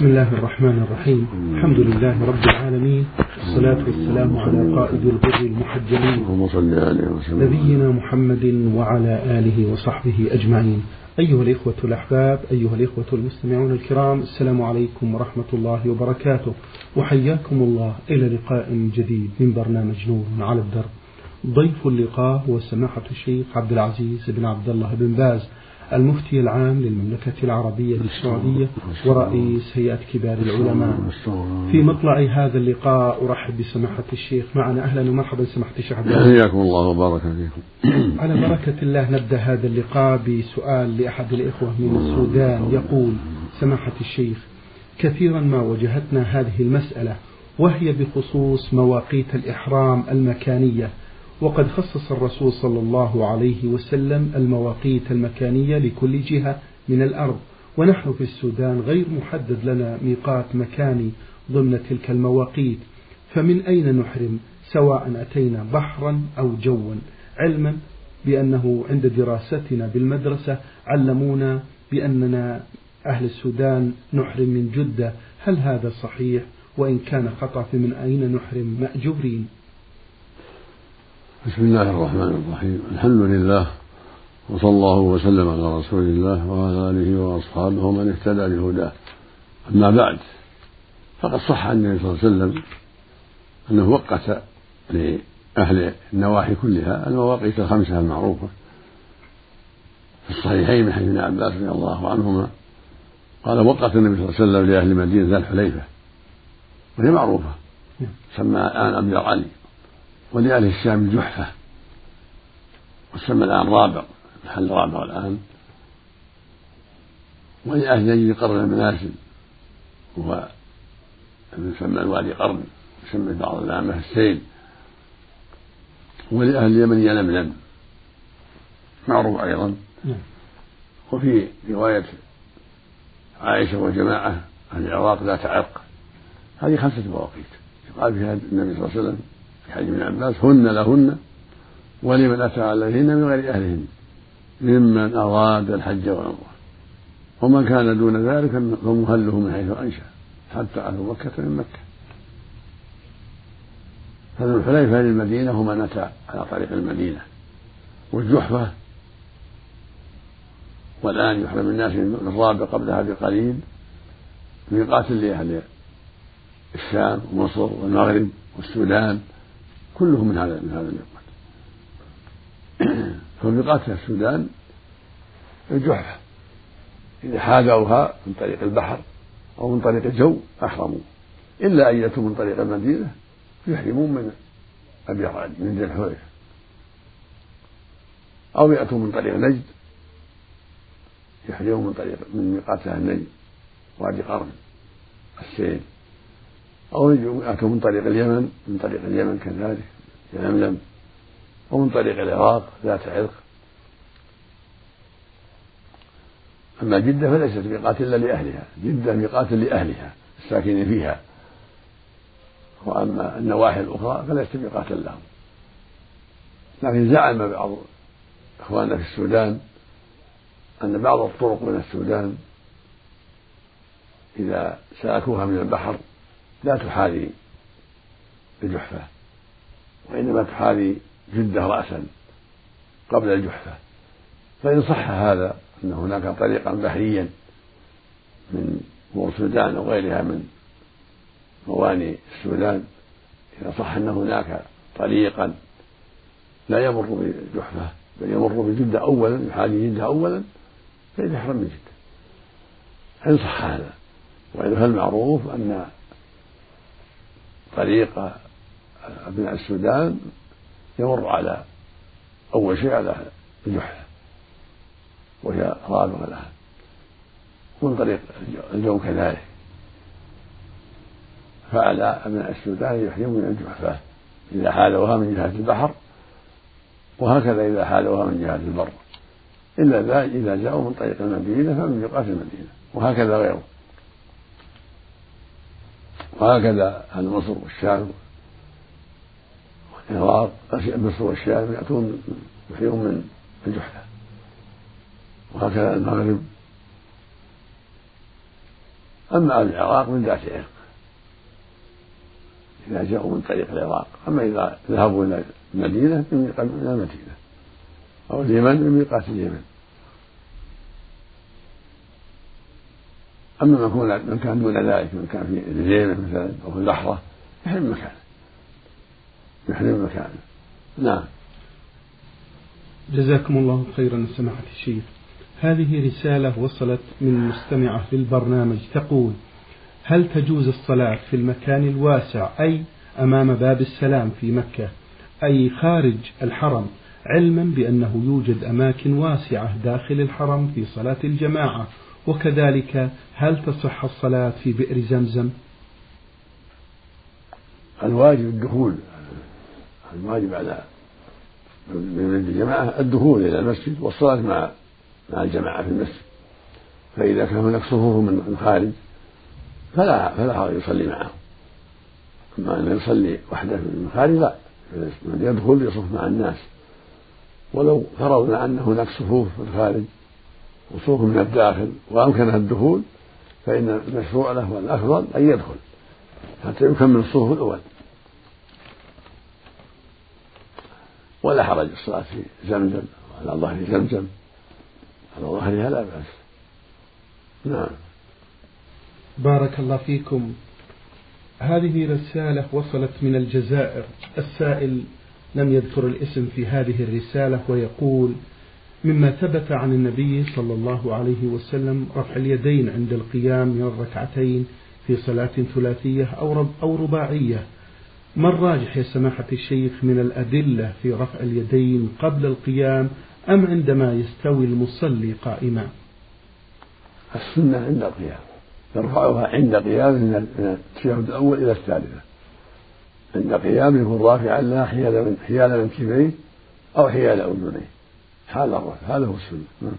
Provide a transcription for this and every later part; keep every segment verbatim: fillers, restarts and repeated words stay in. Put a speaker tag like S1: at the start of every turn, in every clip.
S1: بسم الله الرحمن الرحيم. الحمد لله رب العالمين، والصلاة والسلام على قائد الغر المحجلين نبينا محمد وعلى آله وصحبه أجمعين. أيها الإخوة الأحباب، أيها الإخوة المستمعون الكرام، السلام عليكم ورحمة الله وبركاته، وحياكم الله إلى لقاء جديد من برنامج نور على الدرب. ضيف اللقاء هو سماحة الشيخ عبد العزيز بن عبد الله بن باز، المفتي العام للمملكة العربية السعودية ورئيس هيئة كبار العلماء. في مطلع هذا اللقاء أرحب بسماحة الشيخ معنا. أهلا ومرحبا سماحة الشيخ عبد العزيز.
S2: حياكم الله وبارك فيكم.
S1: على بركة الله نبدأ هذا اللقاء بسؤال لأحد الإخوة من السودان. يقول سماحة الشيخ: كثيرا ما واجهتنا هذه المسألة، وهي بخصوص مواقيت الإحرام المكانية، وقد خصص الرسول صلى الله عليه وسلم المواقيت المكانية لكل جهة من الأرض، ونحن في السودان غير محدد لنا ميقات مكاني ضمن تلك المواقيت، فمن أين نحرم سواء أتينا بحرا أو جوا، علما بأنه عند دراستنا بالمدرسة علمونا بأننا أهل السودان نحرم من جدة، هل هذا صحيح؟ وإن كان خطأ فمن أين نحرم مأجورين؟
S2: بسم الله الرحمن الرحيم. الحمد لله، وصلى الله وسلم على رسول الله وعلى آله وأصحابه ومن اهتدى بهداه. أما بعد، فقد صح عن النبي صلى الله عليه وسلم أنه وقت لأهل النواحي كلها المواقيت الخمسة المعروفة في الصحيحين من حديث ابن عباس رضي الله عنهما قال: وقت النبي صلى الله عليه وسلم لأهل المدينة ذا الحليفة، وهي معروفة سمى الآن أبيض علي، ولأهل الشام الجحفة، وسمى الآن رابغ، محل رابغ الآن، ولأهل نجد قرن المنازل، وهو يسمى الوادي قرن، يسمى بعض الأئمة السيل، ولأهل اليمن يلملم معروف أيضا. وفي رواية عائشة وجماعة عن العراق ذات عرق، هذه خمسة مواقيت قال فيها النبي صلى الله عليه وسلم في حديث ابن عباس: هن لهن ولمن أتى عليهن من غير أهلهن ممن أراد الحج والعمرة، ومن كان دون ذلك فمهله من حيث أنشأ حتى أهل مكة من مكة. فذو الحليفة للمدينة هو من أتى على طريق المدينة، والجحفة والآن يحرم الناس من الرابع قبلها بقليل ميقات لأهل الشام ومصر والمغرب والسودان، كلهم من هذا من هذا الميقات. فميقات السودان الجحفة، إذا حاذوها من طريق البحر أو من طريق الجو أحرموا، إلا أن يأتوا من طريق المدينة يحرمون من أبي علي من ذي الحليفة، أو يأتوا من طريق نجد يحرمون من طريق من ميقات أهل نجد وادي قرن السيل، أو يأتوا من طريق اليمن من طريق اليمن كذلك يلملم، ومن طريق العراق ذات عرق. أما جدة فليست ميقات إلا لأهلها، جدة ميقات لأهلها الساكنين فيها، وأما النواحي الأخرى فليست ميقاتا لهم. لكن زعم بعض إخواننا في السودان أن بعض الطرق من السودان إذا سلكوها من البحر لا تحاذي الجحفة، وإنما تحاذي جدة رأسا قبل الجحفة. فإن صح هذا أن هناك طريقا بحريا من مور السودان أو غيرها من موانئ السودان، إذا صح أن هناك طريقا لا يمر بالجحفة بل يمر بجدة أولا، يحاذي جدة أولا، فإذا يحرم من جدة إن صح هذا. وإذا فالمعروف أن طريق أبناء السودان يمر على أول شيء على الجحفة وهي رابغة لها، ومن طريق الجو كذلك، فعلى أبناء السودان يحرمون من الجحفة إذا حالوها من جهة البحر، وهكذا إذا حالوها من جهة البر، إلا إذا جاءوا من طريق المدينة فمن ميقات المدينة، وهكذا غيره. وهكذا أهل مصر والشام والعراق، مصر والشام يأتون يحرمون من الجحفة، وهكذا المغرب. أما أهل العراق من ذات عرق إذا جاءوا من طريق العراق، أما إذا ذهبوا إلى المدينة من ميقات إلى المدينة، أو اليمن من ميقات اليمن. أما من كان دون ذلك، من كان في الجيمة مثلا أو في البحرة، يحرم مكانه يحرم مكانه. نعم.
S1: جزاكم الله خيرا سماحة الشيخ. هذه رسالة وصلت من مستمعة للبرنامج تقول: هل تجوز الصلاة في المكان الواسع أي أمام باب السلام في مكة أي خارج الحرم، علما بأنه يوجد أماكن واسعة داخل الحرم في صلاة الجماعة؟ وكذلك هل تصح الصلاة في بئر زمزم؟
S2: الواجب الدخول، الواجب على الجماعة الدخول إلى المسجد والصلاة مع مع الجماعة في المسجد. فإذا كان هناك صفوف من الخارج فلا فلا حرج يصلي معهم. أما أن يصلي وحده من الخارج لا، يدخل يصف مع الناس. ولو فرضنا أن هناك صفوف في الخارج وصفوف من الداخل وأمكنها الدخول، فإن المشروع له والأفضل أن يدخل حتى يكمل الصفوف الأول، ولا حرج الصلاة في زمزم على ظهر زمزم، على ظهرها لا بأس. نعم.
S1: بارك الله فيكم. هذه رسالة وصلت من الجزائر، السائل لم يذكر الاسم في هذه الرسالة، ويقول: مما ثبت عن النبي صلى الله عليه وسلم رفع اليدين عند القيام من الركعتين في صلاة ثلاثية أو رباعية، ما الراجح يا سماحة الشيخ من الأدلة في رفع اليدين قبل القيام أم عندما يستوي المصلي قائما؟
S2: السنة عند القيام، يرفعها عند قيام من التشهد الأول إلى الثالثة. عند قيام يكون رافعا لا حيال من حيال منكبيه أو حيال أذنيه حال الرفع، هذا هو السنة.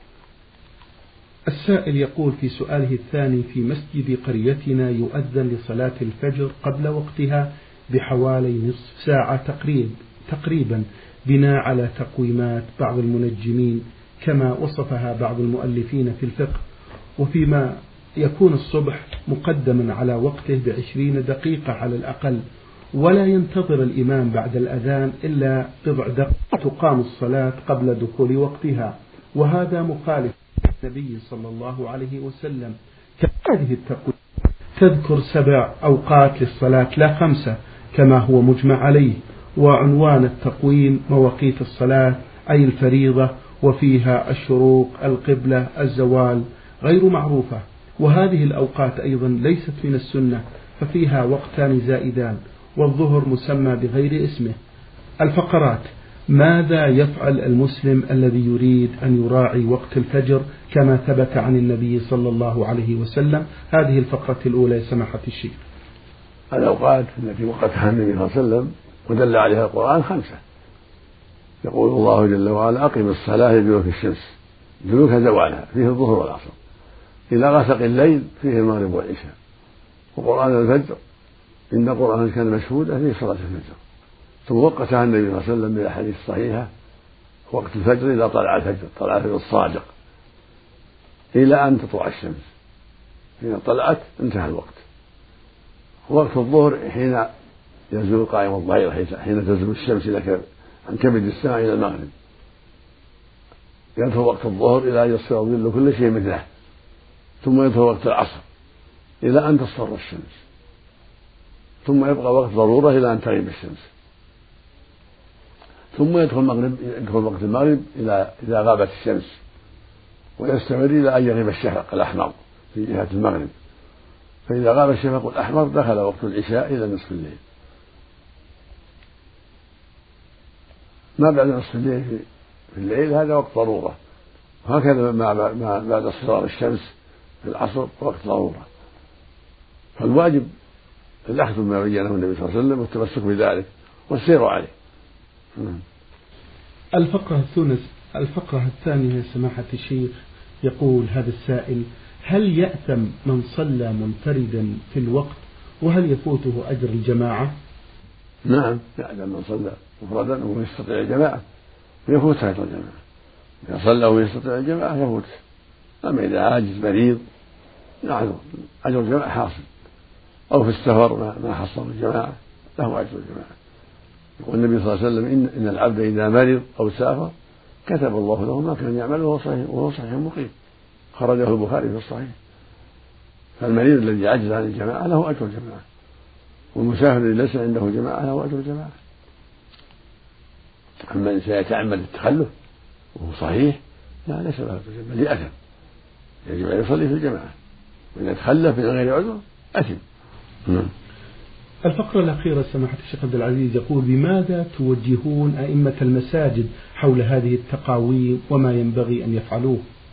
S1: السائل يقول في سؤاله الثاني: في مسجد قريتنا يؤذن لصلاة الفجر قبل وقتها بحوالي نصف ساعة تقريب تقريبا بناء على تقويمات بعض المنجمين كما وصفها بعض المؤلفين في الفقه، وفيما يكون الصبح مقدما على وقته بعشرين دقيقة على الأقل، ولا ينتظر الإمام بعد الأذان إلا بضع دقائق تقام الصلاة قبل دخول وقتها، وهذا مخالف النبي صلى الله عليه وسلم. هذه التقويم تذكر سبع أوقات للصلاة لا خمسة كما هو مجمع عليه، وعنوان التقويم مواقيت الصلاة أي الفريضة، وفيها الشروق، القبلة، الزوال غير معروفة، وهذه الأوقات أيضا ليست من السنة، ففيها وقتان زائدان، والظهر مسمى بغير اسمه. الفقرات: ماذا يفعل المسلم الذي يريد أن يراعي وقت الفجر كما ثبت عن النبي صلى الله عليه وسلم؟ هذه الفقرة الأولى سماحة الشيخ.
S2: الأوقات التي وقتها النبي صلى الله عليه وسلم ودل عليها القرآن خمسة. يقول الله جل وعلا: أقم الصلاة لدلوك الشمس، دلوك زوالها فيه الظهر والعصر، إلى غسق الليل فيه المغرب والعشاء، وقرآن الفجر إن القرآن كان مشهودا فيه صلاة الفجر. ثم وقتها النبي صلى الله عليه وسلم بالأحاديث الصحيحة وقت الفجر إذا طلع الفجر، طلع الفجر الصادق إلى أن تطلع الشمس، حين طلعت انتهى الوقت. وقت الظهر حين يزول قائم الظهيرة، حين تزول الشمس إلى عن كبد السماء إلى المغرب، يدخل وقت الظهر إلى أن يصير ظل كل شيء مثله. ثم يدخل وقت العصر إلى أن تصفر الشمس، ثم يبقى وقت ضرورة إلى أن تغيب الشمس، ثم يدخل المغرب يدخل وقت المغرب إلى إذا غابت الشمس، ويستمر إلى أن يغيب الشفق الأحمر في جهة المغرب، فإذا غاب الشفق الأحمر دخل وقت العشاء إلى نصف الليل. ما بعد نصف الليل في الليل هذا وقت ضرورة، وهكذا ما بعد اصفرار الشمس في العصر وقت ضرورة. فالواجب الأخذ بما بينه النبي صلى الله عليه وسلم والتمسك بذلك والسير عليه.
S1: الفقرة الثالثة الفقرة الثانية سماحة الشيخ، يقول هذا السائل: هل يأثم من صلى منفردا في الوقت، وهل يفوته أجر الجماعة؟
S2: نعم، يأثم من صلى مفردا وهو يستطيع الجماعة يفوته أجر الجماعة. إذا صلى وهو يستطيع الجماعة يفوته. أما إذا عاجز مريض نعم أجر الجماعة حاصل، أو في السفر ما حصل الجماعة له أجر الجماعة. يقول النبي صلى الله عليه وسلم إن, إن العبد إذا مرض أو سافر كتب الله له ما كان يعمل وهو صحيح وهو صحيح مقيم، خرجه البخاري في الصحيح. فالمريض الذي عجز عن الجماعة له أجر الجماعة، والمسافر الذي ليس عنده جماعة له أجر الجماعة. أما الإنسان يتعمد التخلف وهو صحيح لا ليس له أجر الجماعة، بل يأثم، يجب أن يصلي في الجماعة، وإذا تخلف من غير عذر أثم.
S1: الفقرة الأخيرة سماحة الشيخ عبد العزيز يقول: بماذا توجهون أئمة المساجد حول هذه التقاويم وما ينبغي أن يفعلوه؟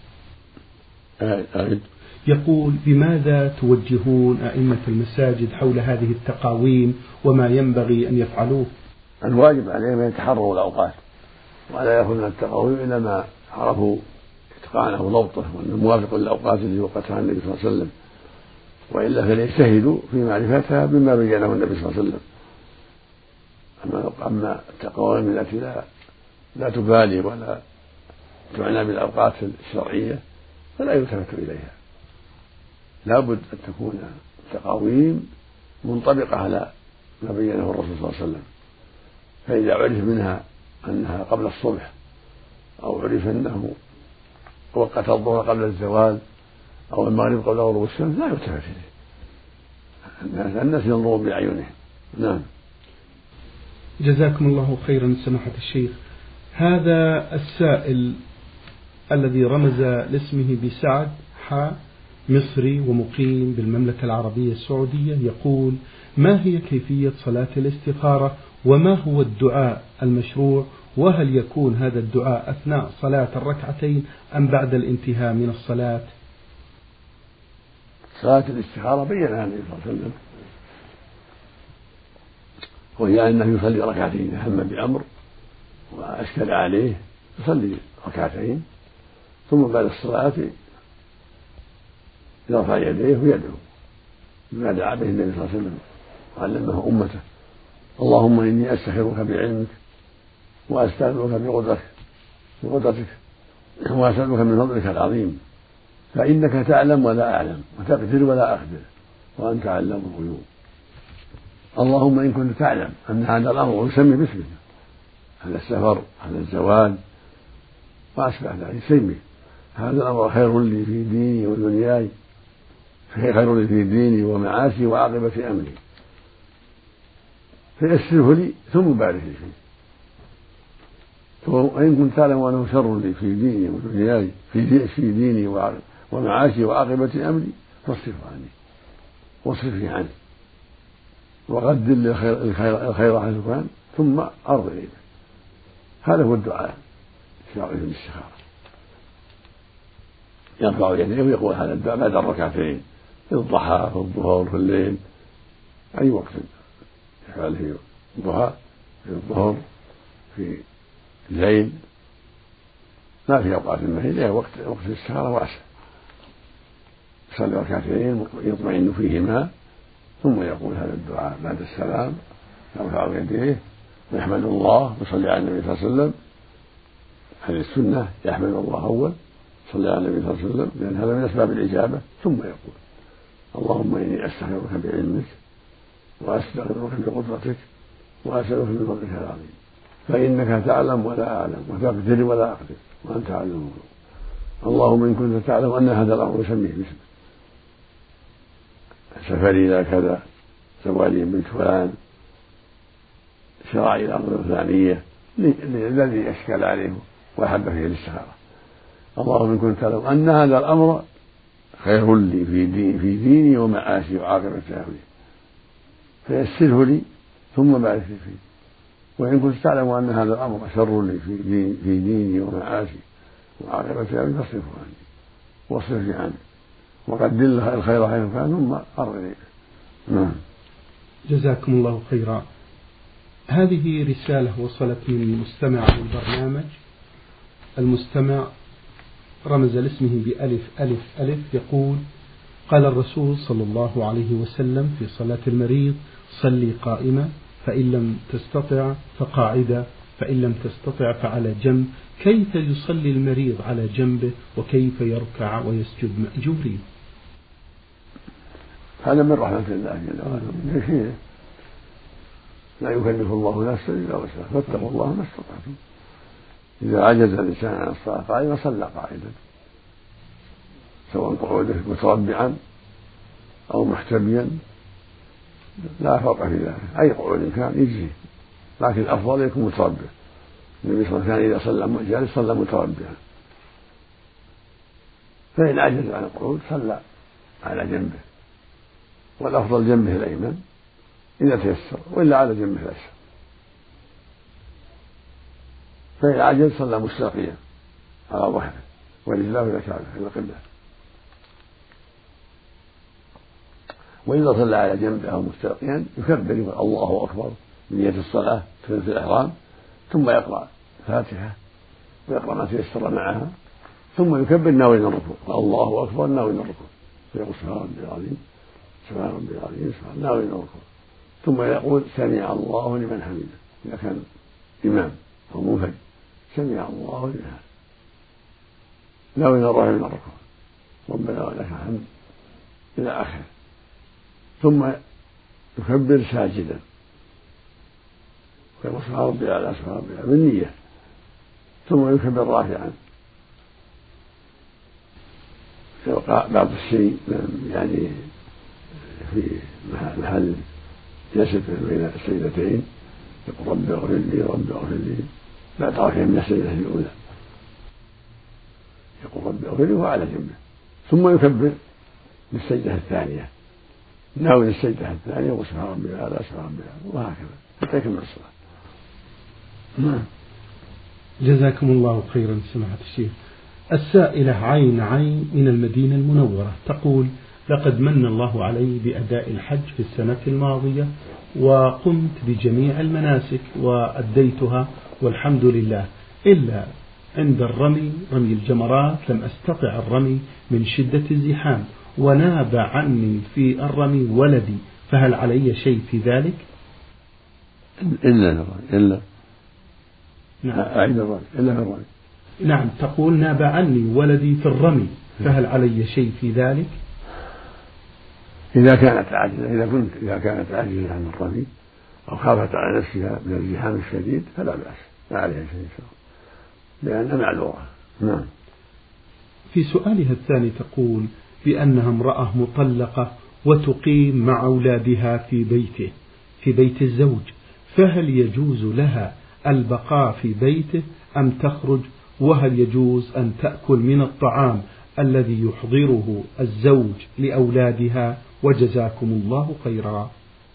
S2: أعد.
S1: يقول: بماذا توجهون أئمة المساجد حول هذه التقاويم وما ينبغي أن يفعلوه؟
S2: الواجب عليهم أن يتحروا الأوقات ولا يأخذون التقاويم إلا ما عرفوا إتقانه وضبطه وأنه موافق للأوقات التي وقتها النبي صلى الله عليه وسلم، وإلا فليجتهدوا في معرفتها بما بينه النبي صلى الله عليه وسلم. أما التقاويم التي لا, لا تبالي ولا تعنى بالأوقات الشرعية فلا يلتفت إليها. لا بد أن تكون التقاويم منطبقة على ما بينه الرسول صلى الله عليه وسلم، فإذا عرف منها أنها قبل الصبح أو عرف أنه وقت الظهر قبل الزوال أو المغرب قبل غروب الشمس لا يلتفت إليه، الناس ينظرون بأعينهم. نعم.
S1: جزاكم الله خيرا سماحة الشيخ. هذا السائل الذي رمز لاسمه بسعد حا مصري ومقيم بالمملكة العربية السعودية يقول: ما هي كيفية صلاة الاستخارة وما هو الدعاء المشروع، وهل يكون هذا الدعاء أثناء صلاة الركعتين أم بعد الانتهاء من الصلاة؟
S2: صلاة الاستخارة بينها النبي صلى الله عليه وسلم، وهي أنه يصلي ركعتين هم بأمر وأشكل عليه يصلي ركعتين ثم بعد الصلاة يرفع يديه ويدعو بما دعا به النبي صلى الله عليه وسلم وعلمه أمته: اللهم إني أستخيرك بعلمك وأستغفرك بقدرتك بقدرتك وأسألك من فضلك العظيم، فإنك تعلم ولا أعلم وتقدر ولا أقدر وأنت علام الغيوب. اللهم إن كنت تعلم أن هذا الأمر ويسمي باسمك على السفر على الزواج وأشبه ذلك، سمي هذا الأمر خير لي في ديني ودنياي، خير لي في ديني ومعاشي وعاقبة أمري، فيسره لي ثم بارك لي فيه. وإن كنت تعلم أنه شر لي في ديني ودنياي في في ديني ومعاشي وعاقبة أمري فاصرف عني واصرفني عنه وقدر لي الخير الخير حيث كان ثم أرض إليك. هذا هو الدعاء الشرعي في الاستخارة. يرفع يديه ويقول هذا الدعاء بعد الركعتين في الضحى في الظهر في الليل، أي وقت يفعل في الضحى في الظهر في الليل، ما في أوقات المهيلة وقت وقت الاستخارة واسع. يصلي ركعتين يطمئن فيهما ثم يقول هذا الدعاء بعد السلام، يرفع يديه ويحمد الله ويصلي على النبي صلى الله عليه وسلم. هذه السنة يحمد الله أول صلى على النبي صلى الله عليه وسلم لأن هذا من أسباب الإجابة، ثم يقول اللهم إني أستغفرك بعلمك وأستغفرك بقدرتك وأسألك من فضلك العظيم، فإنك تعلم ولا أعلم وتقدر ولا أقدر وأنت علام الغيوب. اللهم إن كنت تعلم أن هذا الأمر يسميه باسمك، سفري إلى كذا، زوالي من فلان، شرائع الأمر الفلانية الذي أشكل عليه وأحب فيه الاستخارة. اللهم إن كنت تعلم أن هذا الأمر خير لي في ديني, في ديني ومعاشي وعاقبة أمري فيسره لي ثم بارك لي فيه، وإن كنت تعلم أن هذا الأمر شر لي في ديني, في ديني ومعاشي وعاقبة أمري فاصرفه عني واصرفني عنه وقدر له الخير حيث كان ثم أرض إليك. نعم.
S1: جزاكم الله خيرا. هذه رسالة وصلت من مستمع البرنامج. المستمع رمز لاسمه بألف ألف ألف يقول: قال الرسول صلى الله عليه وسلم في صلاة المريض: صلي قائمة، فإن لم تستطع فقاعدة، فإن لم تستطع فعلى جنب. كيف يصلي المريض على جنبه وكيف يركع ويسجد مأجورين؟
S2: هذا من رحمة الله جل وعلا شيء لا يكلف الله نفسا إلا وسعها فاتقوا الله ما استطعتم. إذا عجز الإنسان عن الصلاة قائما صلى قاعدا سواء قعوده متربعا أو محتبيا لا فرق في ذلك، أي قعود كان يجزي، لكن الأفضل يكون متربع. النبي صلى الله عليه وسلم إذا صلى جالس صلى متربعا، فإن عجز عن القعود صلى على جنبه، والأفضل جنبه الأيمن إذا تيسر، وإلا على جنبه الأيسر. فإن عجز صلى مستلقيا على ظهره ورجلاه إلى كعبه إلى القبلة، وإذا صلى على جنبه أو مستلقيا يكبر الله أكبر بنية الصلاة في الإحرام، ثم يقرأ الفاتحة ويقرأ ما تيسر معها، ثم يكبر ناوي الركوع، الله أكبر ناوي الركوع، فيقول سبحان ربي العظيم سبحان ربي العظيم سبحان ناوي الركوع، ثم يقول سمع الله لمن حمده إذا كان إمام أو منفرد، سمع الله لمن حمده ناوي الرفع من الركوع ربنا ولك الحمد إلى آخره، ثم يكبر ساجدا ويقول سبحان ربي الأعلى سبحان ربي الأعلى بالنية، ثم يكبر رافعا يوقع بعض الشيء يعني في محل جلسة بين السجدتين، يقول رب اغفر لي رب اغفر لي بعد رفعه من السجدة الأولى، يقول رب اغفر لي وهو على جنبه، ثم يكبر للسجدة الثانية ناوي السجدة الثانية وسبحان ربي الأعلى سبحان ربي الأعلى وهكذا حتى يكمل الصلاة. نعم.
S1: جزاكم الله خيرا سماحة الشيخ. السائلة عين عين من المدينة المنورة تقول: لقد من الله علي بأداء الحج في السنة الماضية، وقمت بجميع المناسك وأديتها والحمد لله، إلا عند الرمي رمي الجمرات لم أستطع الرمي من شدة الزحام، وناب عني في الرمي ولدي، فهل علي شيء في ذلك؟
S2: إلا إلا
S1: نعم.
S2: أعيد الرمي إلا في الرمي.
S1: نعم، تقول ناب عني ولدي في الرمي، فهل علي شيء في ذلك؟
S2: إذا كانت عاجزة إذا كنت إذا كانت عاجزة عن الرمي أو خافت على نفسها من الزحام الشديد فلا بأس، لا عليها شيء إن شاء الله لأنها معذورة. نعم.
S1: في سؤالها الثاني تقول بأنها امرأة مطلقة وتقيم مع أولادها في بيته في بيت الزوج، فهل يجوز لها البقاء في بيته أم تخرج؟ وهل يجوز أن تأكل من الطعام الذي يحضره الزوج لأولادها؟ وجزاكم الله خيرا.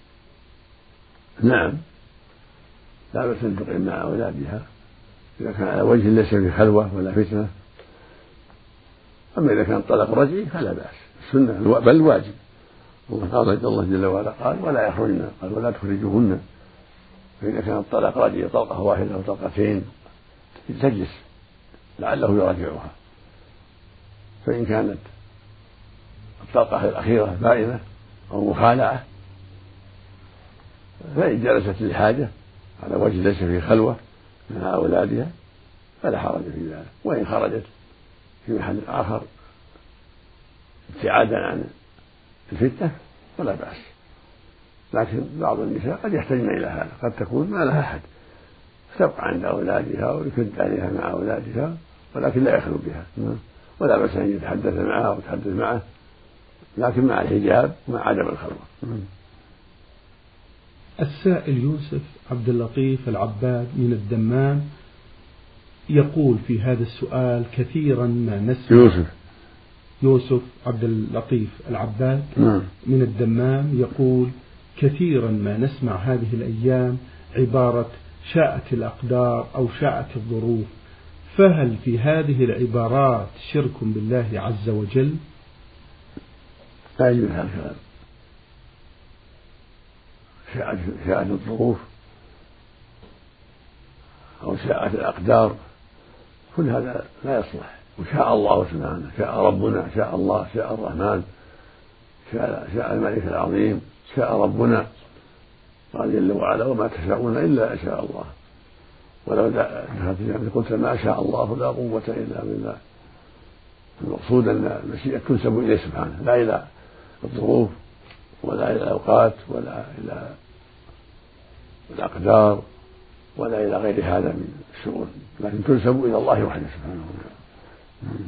S2: نعم، لا بأس أن تقيم مع أولادها إذا كان على وجه ليس في خلوة ولا فتنة. أما إذا كان طلاق رجعي فلا بأس، السنة بل واجب. الله قال الله جل وعلا قال ولا يخرجن، قال ولا تخرجوهن. فإذا كان الطلاق رجعي طلقة واحدة أو طلقتين تجلس لعله يراجعها، فإن كانت الطلقة الأخيرة بائنة أو مخالعة فإن جلست للحاجة على وجه ليس في خلوة مع أولادها فلا حرج في ذلك، وإن خرجت في محل آخر ابتعادا عن الفتنة فلا بأس. لكن بعض النساء قد يحتاجن إلى هذا، قد تكون ما لها أحد تبقى عند أولادها ويكد عليها مع أولادها ولكن لا يخلو بها، ولا بأس أن يتحدث معها وتحدث معه لكن مع الحجاب ومع عدم الخلوة.
S1: السائل يوسف عبد اللطيف العباد من الدمام يقول في هذا السؤال: كثيرا ما نسمع
S2: يوسف
S1: يوسف عبد اللطيف العباد من الدمام يقول: كثيرا ما نسمع هذه الأيام عبارة شاءت الأقدار أو شاءت الظروف، فهل في هذه العبارات شرك بالله عز وجل؟
S2: لا يجوز هذا الكلام. شاءت الظروف أو شاءت الأقدار كل هذا لا يصلح. وشاء الله سبحانه، شاء ربنا، شاء الله، شاء الرحمن، شاء, شاء الملك العظيم، شاء ربنا قال جل وعلا: وما تشاءون إلا أن شاء الله. ولو دخلت قلت ما شاء الله لا قوة إلا بالله. المقصود أن المشيئة تنسب إليه سبحانه لا إلى الظروف المخلوقات ولا إلى الأقدار ولا إلى غير هذا من الشؤون، لكن تنسب إلى الله وحده سبحانه وتعالى.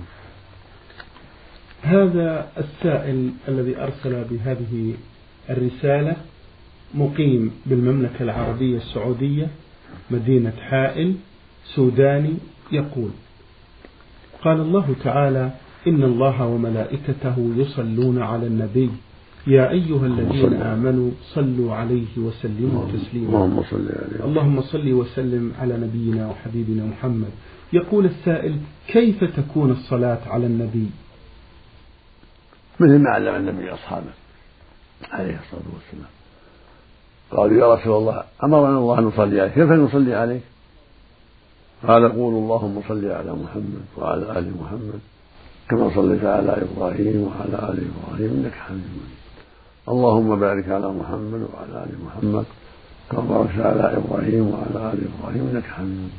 S1: هذا السائل الذي أرسل بهذه الرسالة مقيم بالمملكة العربية السعودية مدينة حائل سوداني، يقول: قال الله تعالى: إن الله وملائكته يصلون على النبي يا أيها الذين آمنوا صلوا عليه وسلموا تسليما. اللهم صل وسلم على نبينا وحبيبنا محمد. يقول السائل: كيف تكون الصلاة على النبي؟
S2: مثل ما علم النبي أصحابه عليه الصلاة والسلام، قالوا: يا رسول الله أمرنا الله أن نصلي عليه، كيف نصلي عليه؟ قال: قولوا اللهم صل على محمد وعلى آل محمد كما صليت على إبراهيم وعلى آل إبراهيم إنك حميد مجيد. اللهم بارك على محمد وعلى آل محمد كما باركت على إبراهيم وعلى آل إبراهيم إنك حميد مجيد.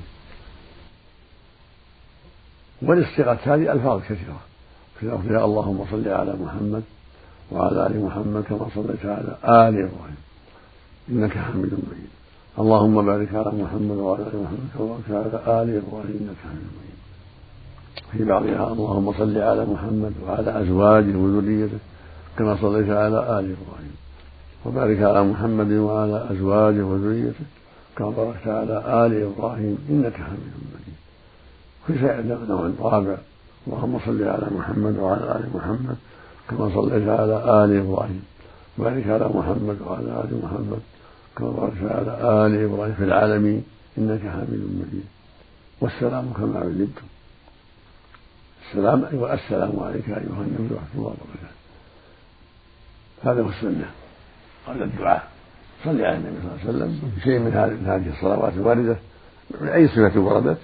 S2: والاستغاثة هذه ألفاظ كثيرة في لفظها: اللهم صل على محمد وعلى آل محمد كما صليت على آل إبراهيم إنك حميد مجيد. اللهم بارك على محمد وعلى آل محمد كما باركت على آل إبراهيم إنك حميد مجيد. في بعضها: اللهم صل على محمد وعلى أزواجه وذريته كما صليت على آل إبراهيم، وبارك على محمد وعلى أزواجه وذريته كما باركت على آل إبراهيم إنك حميد مجيد. في شيء نوع رابع: اللهم صل على محمد وعلى آل محمد كما صليت على آل إبراهيم، وبارك على محمد وعلى آل محمد كما باركت على آل إبراهيم في العالمين إنك حميد مجيد. والسلام كما علمتم. السلام أيوة السلام عليك أيها النبي ورحمة الله وبركاته. هذا هو السنة قبل الدعاء. صلي على النبي صلى الله عليه وسلم شيء من هذه الصلوات الواردة من أي صفة وردت،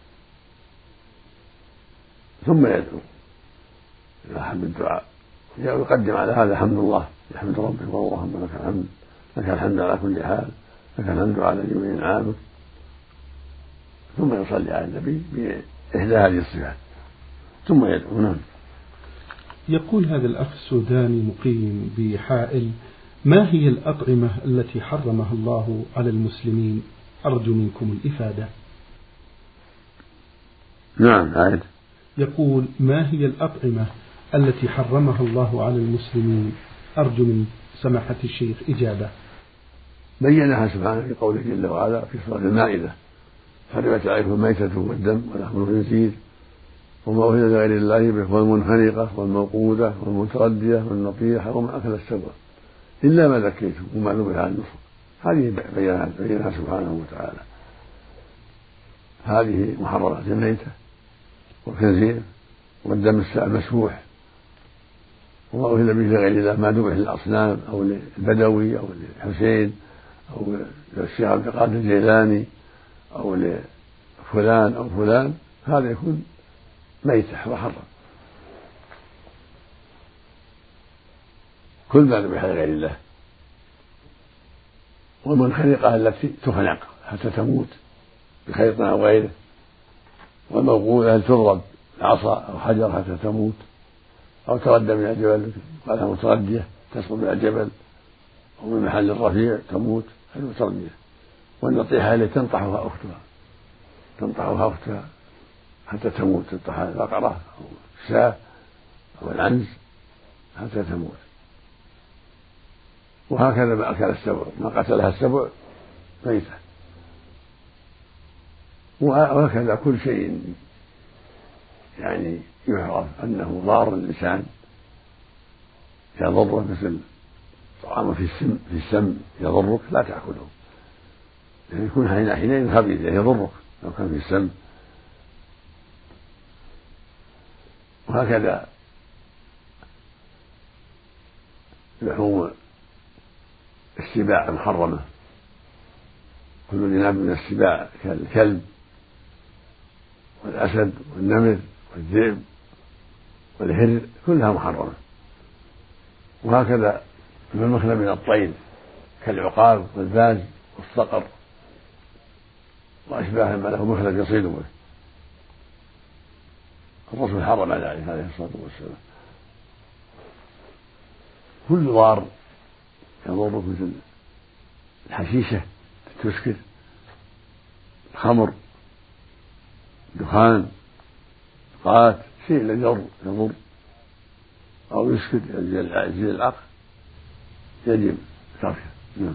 S2: ثم يدعو إذا أحب الدعاء، يقدم على هذا حمد الله، يحمد ربه: اللهم لك الحمد، لك الحمد على كل حال، لك الحمد على جميع نعمك. ثم يصلي على النبي بإحدى هذه الصفات ثم يدعو. نعم.
S1: يقول هذا الأخ السوداني مقيم بحائل: ما هي الأطعمة التي حرمها الله على المسلمين؟ أرجو منكم الإفادة.
S2: نعم. عاد.
S1: يقول: ما هي الأطعمة التي حرمها الله على المسلمين؟ أرجو من سماحة الشيخ إجابة.
S2: بينها سبحانه في قوله جل وعلا في سورة المائدة: حرمت عليكم الميتة والدم ولحم الخنزير وما أهل لغير الله به والمنخنقة والموقودة والمتردية والنطيحة وما أكل السبع إلا ما ذكيتم وما ذبح على النصر. هذه بينها, بينها سبحانه وتعالى. هذه محرمات الميتة والخنزير والدم المسفوح وما أهل به لغير الله، ما ذبح للأصنام أو للبدوي أو للحسين أو للشيخ عبد القادر الجيلاني أو لفلان أو فلان، هذا يكون ميتة وحرم. كل ما ذبح لغير الله. والمنخنقة التي تخنق حتى تموت بخيط أو غيره، والموقوذة التي تضرب عصا أو حجر حتى تموت، أو تردى من الجبل قالها متردية تسقط من الجبل أو من محل رفيع تموت، هذه متردية. والنطيحة التي تنطحها أختها تنطحها أختها حتى تموت، تنطح البقرة أو الشاة أو العنز حتى تموت. وهكذا ما أكل السبع، ما قتلها السبع ميتة. وهكذا كل شيء يعني يعرف أنه ضار للإنسان يضره، مثل طعام في السم في السم يضرك لا تأكله، يعني يكون حينئذ خبيث يعني يضرك لو كان في السم. وهكذا لحوم السباع المحرمة، كل ذناب من السباع كالكلب والأسد والنمر والذئب والهر كلها محرمة. وهكذا ما المخلى من الطير كالعقاب والباز والصقر وأشباه ما له مخلب يصيد به، الرسول حرم على عليه الصلاة والسلام. كل ضار يضرك مثل الحشيشة تسكر، الخمر، دخان، قات، شيء الذي يضر يضر أو يسكت يزيل العقل يجب تركه. نعم.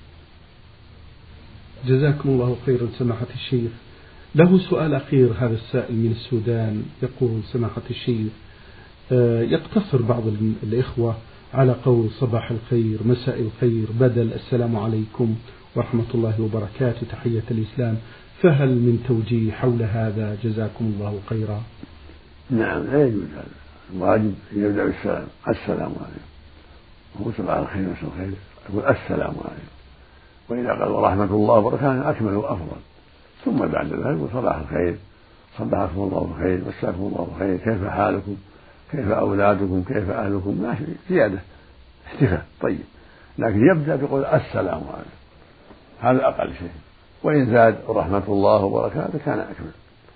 S1: جزاكم الله خيرا سماحة الشيخ. له سؤال أخير هذا السائل من السودان، يقول سماحة الشيخ يقتصر بعض الإخوة على قول صباح الخير، مساء الخير، بدل السلام عليكم ورحمة الله وبركاته تحية الإسلام، فهل من توجيه حول هذا؟ جزاكم الله خيرا.
S2: نعم لا يجوز هذا، الواجب يبدأ بالسلام، السلام عليكم، وهو صباح الخير مساء الخير يقول السلام عليكم، وإذا قال ورحمة الله وبركاته أكمل وأفضل، ثم بعد ذلك يقول صباح الخير، صبحكم الله بخير، مساكم الله بخير، كيف حالكم، كيف أولادكم، كيف أهلكم، ما شيء زيادة احتفاء طيب، لكن يبدأ بقول السلام عليكم، هذا أقل شيء، وإن زاد رحمة الله وبركاته كان أكمل.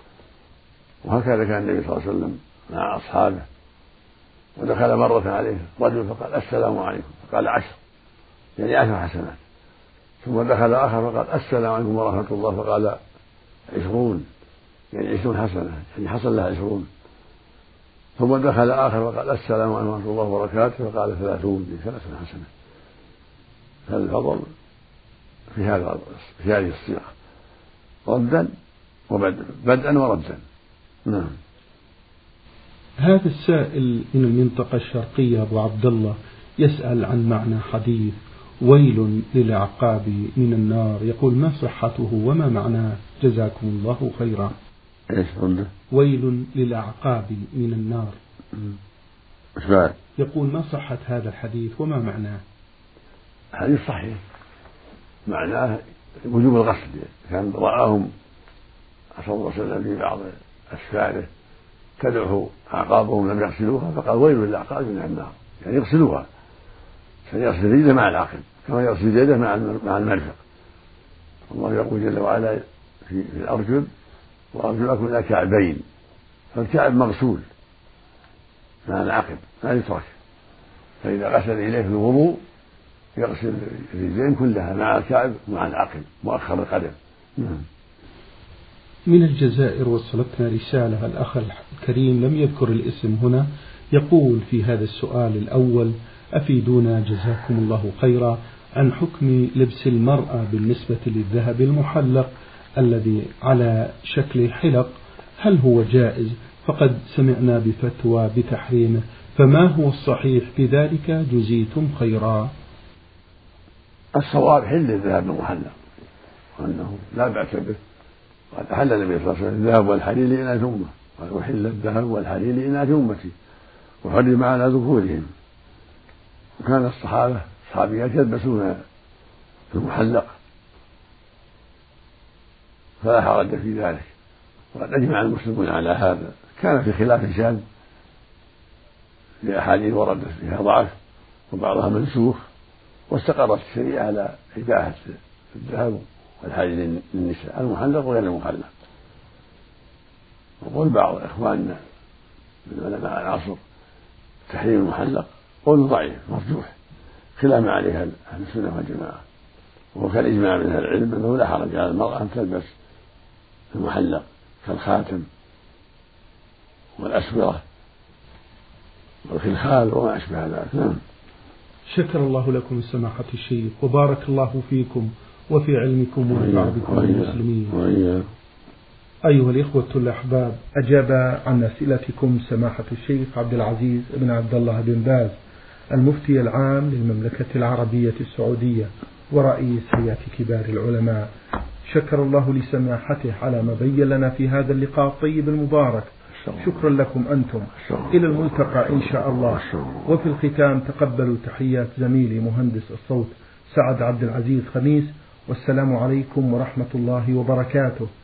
S2: وهكذا كان النبي صلى الله عليه وسلم مع أصحابه، ودخل مرة عليه رجل فقال السلام عليكم، فقال عشر يعني عشر حسنات، ثم دخل آخر فقال السلام عليكم ورحمة الله، فقال عشرون يعني عشرون حسنة يعني حصل له عشرون، ثم دخل آخر فقال السلام عليكم ورحمة الله وبركاته، فقال ثلاثون يعني ثلاثون حسنة. هذا الفضل في هذا في هذه الصيغة ردا وبدءا بدءا وردا. نعم.
S1: هذا السائل من المنطقة الشرقية أبو عبد الله يسأل عن معنى حديث ويل للعقاب من النار، يقول ما صحته وما معناه؟ جزاكم الله خيرا.
S2: ايش عنده؟
S1: ويل للعقاب من النار.
S2: ايش بعد؟
S1: يقول ما صحة هذا الحديث وما معناه؟
S2: حديث صحيح، معناه وجوب الغسل، كان رآهم صلى الله عليه وسلم في بعض أسفاره تدعو أعقابهم لم يغسلوها، فقال ويل للعقاب من النار، يعني يغسلوها، فيغسل رجله مع العقل كما يغسل يده مع المرفق. الله يقول جل وعلا في الأرجل وأرجلكم إلى كعبين، فالكعب مغسول مع العقل لا يترك، فإذا غسل إليه في الوضوء يغسل الرجلين كلها مع الكعب ومع العقل مؤخر القدم.
S1: من الجزائر وصلتنا رسالة، الأخ الكريم لم يذكر الاسم هنا، يقول في هذا السؤال الأول أفيدونا جزاكم الله خيرا عن حكم لبس المرأة بالنسبة للذهب المحلق الذي على شكل حلق، هل هو جائز؟ فقد سمعنا بفتوى بتحريمه، فما هو الصحيح في ذلك؟ جزيتم خيرا.
S2: الصواب حل الذهب المحلق وأنه لا بأس به، قد أحل النبي صلى الله عليه وسلم الذهب والحرير لإناث أمه، قال أحل الذهب والحرير لإناث أمتي وحرم على ذكورهم. وكان الصحابة الصحابيات يلبسون المحلق فلا حرج في ذلك، وقد أجمع المسلمون على هذا. كان في خلاف شاذ لأحاديث وردت فيها ضعف وبعضها منسوخ، واستقرت الشريعة على إباحة الذهب والحرير للنساء المحلق وغير المحلق. وقول بعض إخواننا من علماء العصر تحريم المحلق قول ضعيف مرجوح خلاف ما عليها أهل السنة والجماعة، وهو كان إجماع من أهل العلم أنه لا حرج على المرأة أن تلبس المحلق كالخاتم والأسورة والخلخال وما أشبه ذلك. نعم.
S1: شكر الله لكم سماحة الشيخ وبارك الله فيكم وفي علمكم ونفع بكم المسلمين. أيها الإخوة الأحباب، أجاب عن أسئلتكم سماحة الشيخ عبد العزيز بن عبد الله بن باز المفتي العام للمملكة العربية السعودية ورئيس هيئة كبار العلماء. شكر الله لسماحته على ما بين لنا في هذا اللقاء الطيب المبارك. شكرا لكم أنتم، إلى الملتقى إن شاء الله. وفي الختام تقبلوا تحيات زميلي مهندس الصوت سعد عبد العزيز خميس، والسلام عليكم ورحمة الله وبركاته.